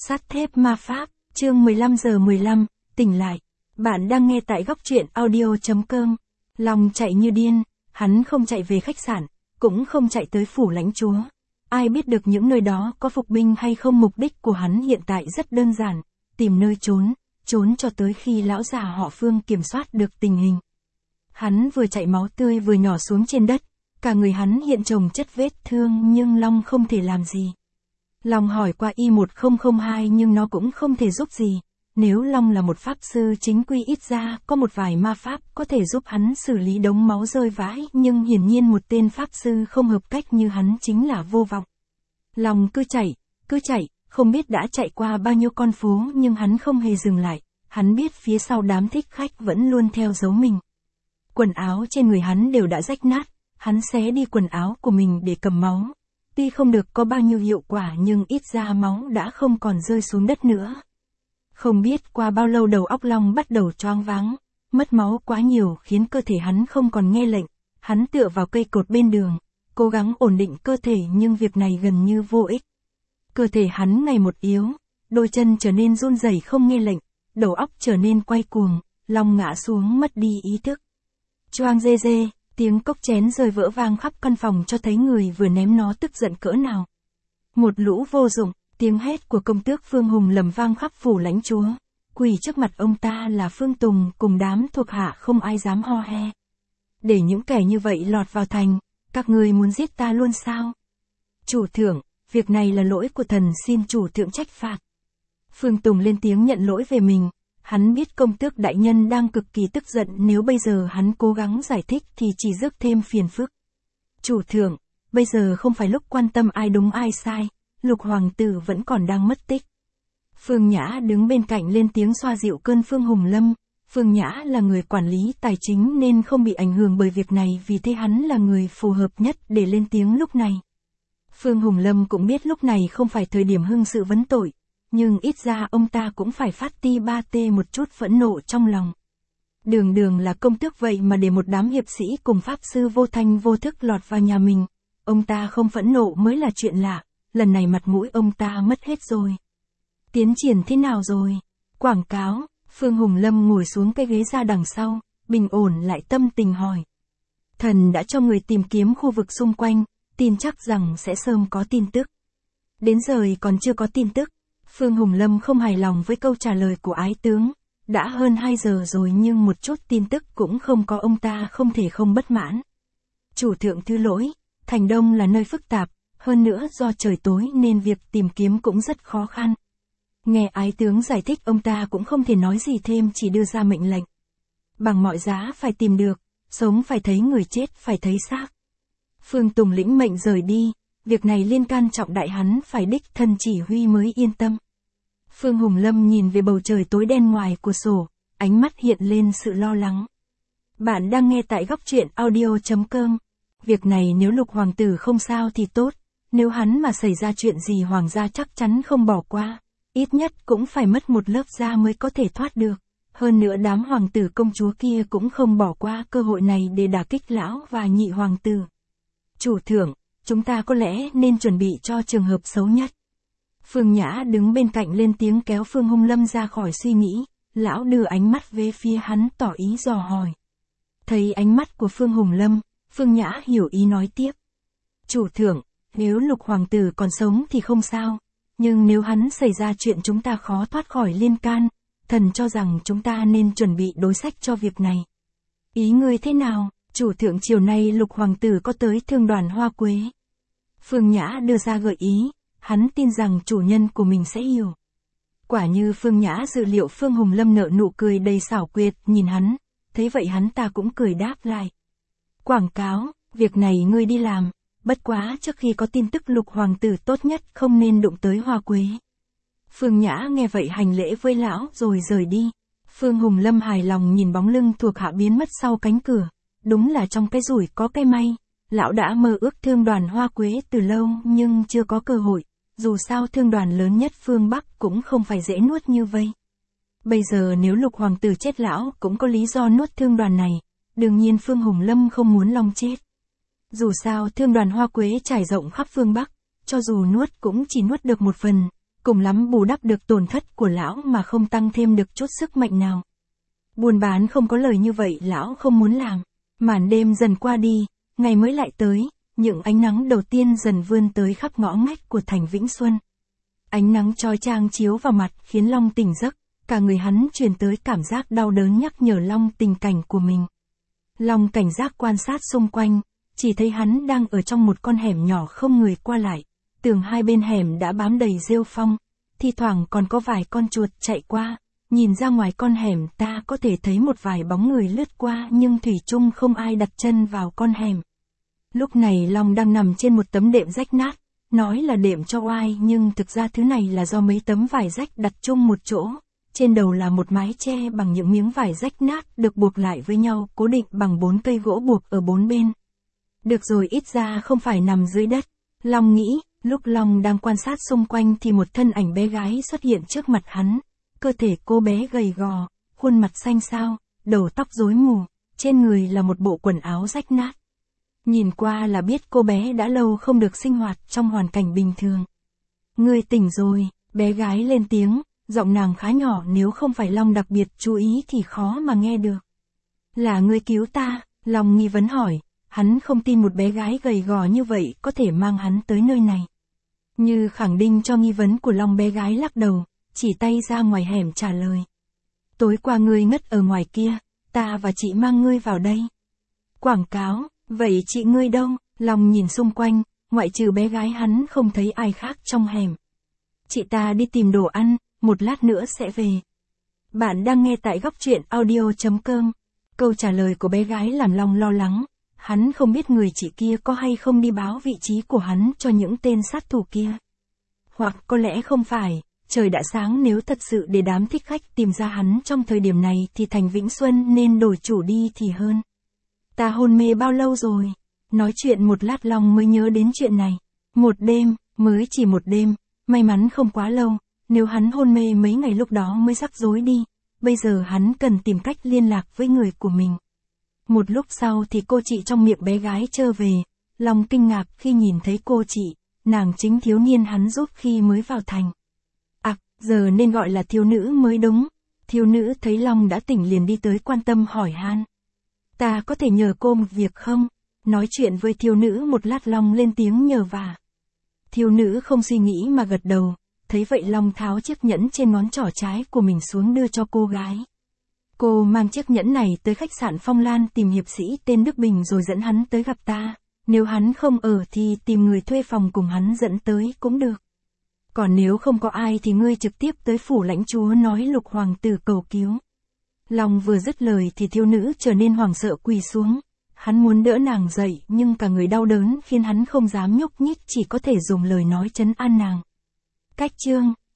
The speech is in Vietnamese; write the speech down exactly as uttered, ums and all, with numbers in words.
Sắt thép ma pháp, chương mười lăm giờ mười lăm, tỉnh lại. Bạn đang nghe tại góc truyện audio chấm com. Long chạy như điên, hắn không chạy về khách sạn, cũng không chạy tới phủ lãnh chúa. Ai biết được những nơi đó có phục binh hay không. Mục đích của hắn hiện tại rất đơn giản, tìm nơi trốn, trốn cho tới khi lão già họ Phương kiểm soát được tình hình. Hắn vừa chạy máu tươi vừa nhỏ xuống trên đất, cả người hắn hiện chồng chất vết thương nhưng Long không thể làm gì. Long hỏi qua y một không không hai nhưng nó cũng không thể giúp gì. Nếu Long là một pháp sư chính quy ít ra có một vài ma pháp có thể giúp hắn xử lý đống máu rơi vãi, nhưng hiển nhiên một tên pháp sư không hợp cách như hắn chính là vô vọng. Long cứ chạy, cứ chạy, không biết đã chạy qua bao nhiêu con phố nhưng hắn không hề dừng lại, hắn biết phía sau đám thích khách vẫn luôn theo dấu mình. Quần áo trên người hắn đều đã rách nát, hắn xé đi quần áo của mình để cầm máu. Tuy không được có bao nhiêu hiệu quả nhưng ít ra máu đã không còn rơi xuống đất nữa. Không biết qua bao lâu đầu óc Long bắt đầu choáng váng, mất máu quá nhiều khiến cơ thể hắn không còn nghe lệnh, hắn tựa vào cây cột bên đường, cố gắng ổn định cơ thể nhưng việc này gần như vô ích. Cơ thể hắn ngày một yếu, đôi chân trở nên run rẩy không nghe lệnh, đầu óc trở nên quay cuồng, Long ngã xuống mất đi ý thức. Choang dê dê. Tiếng cốc chén rơi vỡ vang khắp căn phòng cho thấy người vừa ném nó tức giận cỡ nào. Một lũ vô dụng, tiếng hét của công tước Phương Hùng lầm vang khắp phủ lãnh chúa. Quỳ trước mặt ông ta là Phương Tùng cùng đám thuộc hạ không ai dám ho he. Để những kẻ như vậy lọt vào thành, các ngươi muốn giết ta luôn sao? Chủ thượng, việc này là lỗi của thần, xin chủ thượng trách phạt. Phương Tùng lên tiếng nhận lỗi về mình. Hắn biết công tước đại nhân đang cực kỳ tức giận, nếu bây giờ hắn cố gắng giải thích thì chỉ rước thêm phiền phức. Chủ thượng, bây giờ không phải lúc quan tâm ai đúng ai sai, Lục hoàng tử vẫn còn đang mất tích. Phương Nhã đứng bên cạnh lên tiếng xoa dịu cơn Phương Hùng Lâm. Phương Nhã là người quản lý tài chính nên không bị ảnh hưởng bởi việc này, vì thế hắn là người phù hợp nhất để lên tiếng lúc này. Phương Hùng Lâm cũng biết lúc này không phải thời điểm hưng sự vấn tội. Nhưng ít ra ông ta cũng phải phát ti ba tê một chút phẫn nộ trong lòng. Đường đường là công tước vậy mà để một đám hiệp sĩ cùng pháp sư vô thanh vô thức lọt vào nhà mình. Ông ta không phẫn nộ mới là chuyện lạ, lần này mặt mũi ông ta mất hết rồi. Tiến triển thế nào rồi? Quảng cáo, Phương Hùng Lâm ngồi xuống cái ghế ra đằng sau, bình ổn lại tâm tình hỏi. Thần đã cho người tìm kiếm khu vực xung quanh, tin chắc rằng sẽ sớm có tin tức. Đến giờ còn chưa có tin tức. Phương Hùng Lâm không hài lòng với câu trả lời của ái tướng. Đã hơn hai giờ rồi nhưng một chút tin tức cũng không có, ông ta không thể không bất mãn. Chủ thượng thứ lỗi, thành Đông là nơi phức tạp, hơn nữa do trời tối nên việc tìm kiếm cũng rất khó khăn. Nghe ái tướng giải thích ông ta cũng không thể nói gì thêm, chỉ đưa ra mệnh lệnh. Bằng mọi giá phải tìm được, sống phải thấy người, chết phải thấy xác. Phương Tùng lĩnh mệnh rời đi. Việc này liên can trọng đại, hắn phải đích thân chỉ huy mới yên tâm. Phương Hùng Lâm nhìn về bầu trời tối đen ngoài cửa sổ, ánh mắt hiện lên sự lo lắng. Bạn đang nghe tại góc truyện audio chấm com. Việc này nếu Lục hoàng tử không sao thì tốt, nếu hắn mà xảy ra chuyện gì hoàng gia chắc chắn không bỏ qua, ít nhất cũng phải mất một lớp da mới có thể thoát được. Hơn nữa đám hoàng tử công chúa kia cũng không bỏ qua cơ hội này để đả kích lão và nhị hoàng tử. Chủ thượng, chúng ta có lẽ nên chuẩn bị cho trường hợp xấu nhất. Phương Nhã đứng bên cạnh lên tiếng kéo Phương Hùng Lâm ra khỏi suy nghĩ, lão đưa ánh mắt về phía hắn tỏ ý dò hỏi. Thấy ánh mắt của Phương Hùng Lâm, Phương Nhã hiểu ý nói tiếp. Chủ thượng, nếu Lục hoàng tử còn sống thì không sao, nhưng nếu hắn xảy ra chuyện chúng ta khó thoát khỏi liên can, thần cho rằng chúng ta nên chuẩn bị đối sách cho việc này. Ý ngươi thế nào? Chủ thượng, chiều nay Lục hoàng tử có tới thương đoàn Hoa Quế. Phương Nhã đưa ra gợi ý, hắn tin rằng chủ nhân của mình sẽ hiểu. Quả như Phương Nhã dự liệu, Phương Hùng Lâm nở nụ cười đầy xảo quyệt nhìn hắn, thấy vậy hắn ta cũng cười đáp lại. Quảng cáo, việc này ngươi đi làm, bất quá trước khi có tin tức Lục hoàng tử tốt nhất không nên đụng tới Hoa Quế. Phương Nhã nghe vậy hành lễ với lão rồi rời đi. Phương Hùng Lâm hài lòng nhìn bóng lưng thuộc hạ biến mất sau cánh cửa. Đúng là trong cái rủi có cái may, lão đã mơ ước thương đoàn Hoa Quế từ lâu nhưng chưa có cơ hội, dù sao thương đoàn lớn nhất phương Bắc cũng không phải dễ nuốt như vây. Bây giờ nếu Lục hoàng tử chết lão cũng có lý do nuốt thương đoàn này, đương nhiên Phương Hùng Lâm không muốn Long chết. Dù sao thương đoàn Hoa Quế trải rộng khắp phương Bắc, cho dù nuốt cũng chỉ nuốt được một phần, cùng lắm bù đắp được tổn thất của lão mà không tăng thêm được chút sức mạnh nào. Buôn bán không có lời như vậy lão không muốn làm. Màn đêm dần qua đi, ngày mới lại tới, những ánh nắng đầu tiên dần vươn tới khắp ngõ ngách của thành Vĩnh Xuân. Ánh nắng chói chang chiếu vào mặt khiến Long tỉnh giấc, cả người hắn truyền tới cảm giác đau đớn nhắc nhở Long tình cảnh của mình. Long cảnh giác quan sát xung quanh, chỉ thấy hắn đang ở trong một con hẻm nhỏ không người qua lại, tường hai bên hẻm đã bám đầy rêu phong, thi thoảng còn có vài con chuột chạy qua, nhìn ra ngoài con hẻm ta có thể thấy một vài bóng người lướt qua nhưng thủy chung không ai đặt chân vào con hẻm. Lúc này Long đang nằm trên một tấm đệm rách nát, nói là đệm cho oai nhưng thực ra thứ này là do mấy tấm vải rách đặt chung một chỗ, trên đầu là một mái che bằng những miếng vải rách nát được buộc lại với nhau cố định bằng bốn cây gỗ buộc ở bốn bên. Được rồi, ít ra không phải nằm dưới đất. Long nghĩ, lúc Long đang quan sát xung quanh thì một thân ảnh bé gái xuất hiện trước mặt hắn. Cơ thể cô bé gầy gò, khuôn mặt xanh xao, đầu tóc rối mù, trên người là một bộ quần áo rách nát. Nhìn qua là biết cô bé đã lâu không được sinh hoạt trong hoàn cảnh bình thường. Ngươi tỉnh rồi, bé gái lên tiếng, giọng nàng khá nhỏ, nếu không phải Long đặc biệt chú ý thì khó mà nghe được. Là ngươi cứu ta? Long nghi vấn hỏi, hắn không tin một bé gái gầy gò như vậy có thể mang hắn tới nơi này. Như khẳng định cho nghi vấn của Long, bé gái lắc đầu, chỉ tay ra ngoài hẻm trả lời. Tối qua ngươi ngất ở ngoài kia, ta và chị mang ngươi vào đây. Quảng cáo, vậy chị ngươi đâu? Long nhìn xung quanh, ngoại trừ bé gái hắn không thấy ai khác trong hẻm. Chị ta đi tìm đồ ăn, một lát nữa sẽ về. Bạn đang nghe tại góc truyện audio chấm com. Câu trả lời của bé gái làm Long lo lắng. Hắn không biết người chị kia có hay không đi báo vị trí của hắn cho những tên sát thủ kia. Hoặc có lẽ không phải, trời đã sáng, nếu thật sự để đám thích khách tìm ra hắn trong thời điểm này thì thành Vĩnh Xuân nên đổi chủ đi thì hơn. Ta hôn mê bao lâu rồi? Nói chuyện một lát Long mới nhớ đến chuyện này. Một đêm, mới chỉ một đêm, may mắn không quá lâu, nếu hắn hôn mê mấy ngày lúc đó mới rắc rối đi, bây giờ hắn cần tìm cách liên lạc với người của mình. Một lúc sau thì cô chị trong miệng bé gái trở về, Long kinh ngạc khi nhìn thấy cô chị, nàng chính thiếu niên hắn giúp khi mới vào thành. À, giờ nên gọi là thiếu nữ mới đúng. Thiếu nữ thấy Long đã tỉnh liền đi tới quan tâm hỏi han. Ta có thể nhờ cô một việc không? Nói chuyện với thiếu nữ một lát Long lên tiếng nhờ vả. Thiếu nữ không suy nghĩ mà gật đầu, thấy vậy Long tháo chiếc nhẫn trên ngón trỏ trái của mình xuống đưa cho cô gái. Cô mang chiếc nhẫn này tới khách sạn Phong Lan tìm hiệp sĩ tên Đức Bình rồi dẫn hắn tới gặp ta, nếu hắn không ở thì tìm người thuê phòng cùng hắn dẫn tới cũng được. Còn nếu không có ai thì ngươi trực tiếp tới phủ lãnh chúa nói Lục hoàng tử cầu cứu. Long vừa dứt lời thì thiếu nữ trở nên hoảng sợ quỳ xuống. Hắn muốn đỡ nàng dậy nhưng cả người đau đớn khiến hắn không dám nhúc nhích, chỉ có thể dùng lời nói trấn an nàng. Cách chương